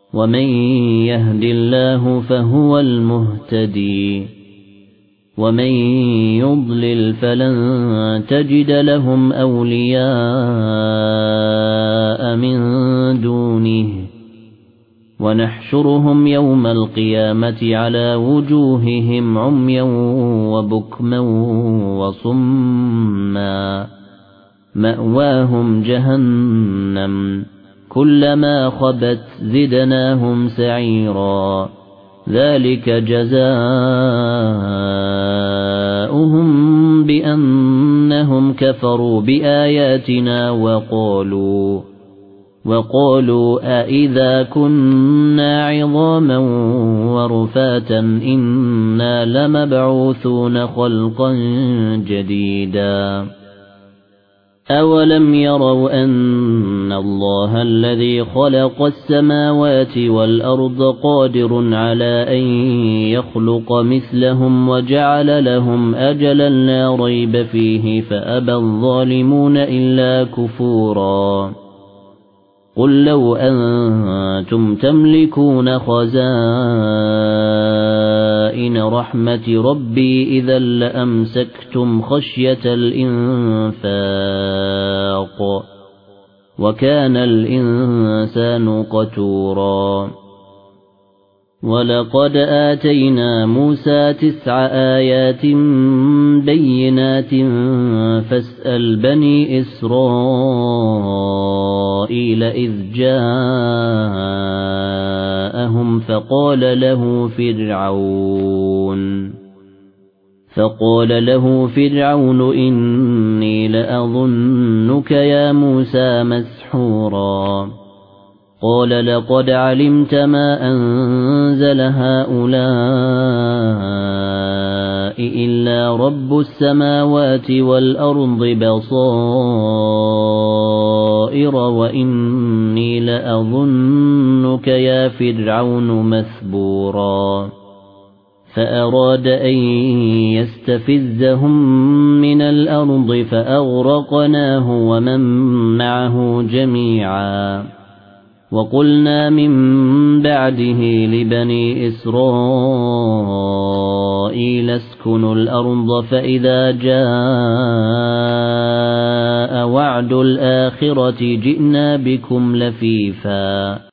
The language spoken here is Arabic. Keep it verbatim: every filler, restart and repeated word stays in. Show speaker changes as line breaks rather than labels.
ومن يهد الله فهو المهتدي ومن يضلل فلن تجد لهم أولياء من دونه ونحشرهم يوم القيامة على وجوههم عميا وبكما وصما مأواهم جهنم كلما خبت زدناهم سعيرا ذلك جزاؤهم بأنهم كفروا بآياتنا وقالوا وقالوا أإذا كنا عظاما ورفاتا إنا لمبعوثون خلقا جديدا أولم يروا أن الله الذي خلق السماوات والأرض قادر على أن يخلق مثلهم وجعل لهم أجلا لا ريب فيه فأبى الظالمون إلا كفورا قل لو أنتم تملكون خزائن رحمة ربي إذا لأمسكتم خشية الإنفاق وكان الإنسان قتورا ولقد آتينا موسى تسع آيات بينات فاسأل بني إسرائيل إذ جاءهم فقال له فرعون فقال له فرعون إني لأظنك يا موسى مسحورا قال لقد علمت ما أنزل هؤلاء إلا رب السماوات والأرض بصائر وإني لأظنك يا فرعون مثبورا فأراد أن يستفزهم من الأرض فأغرقناه ومن معه جميعا وقلنا من بعده لبني إسرائيل اسكنوا الأرض فإذا جاء وعد الآخرة جئنا بكم لفيفا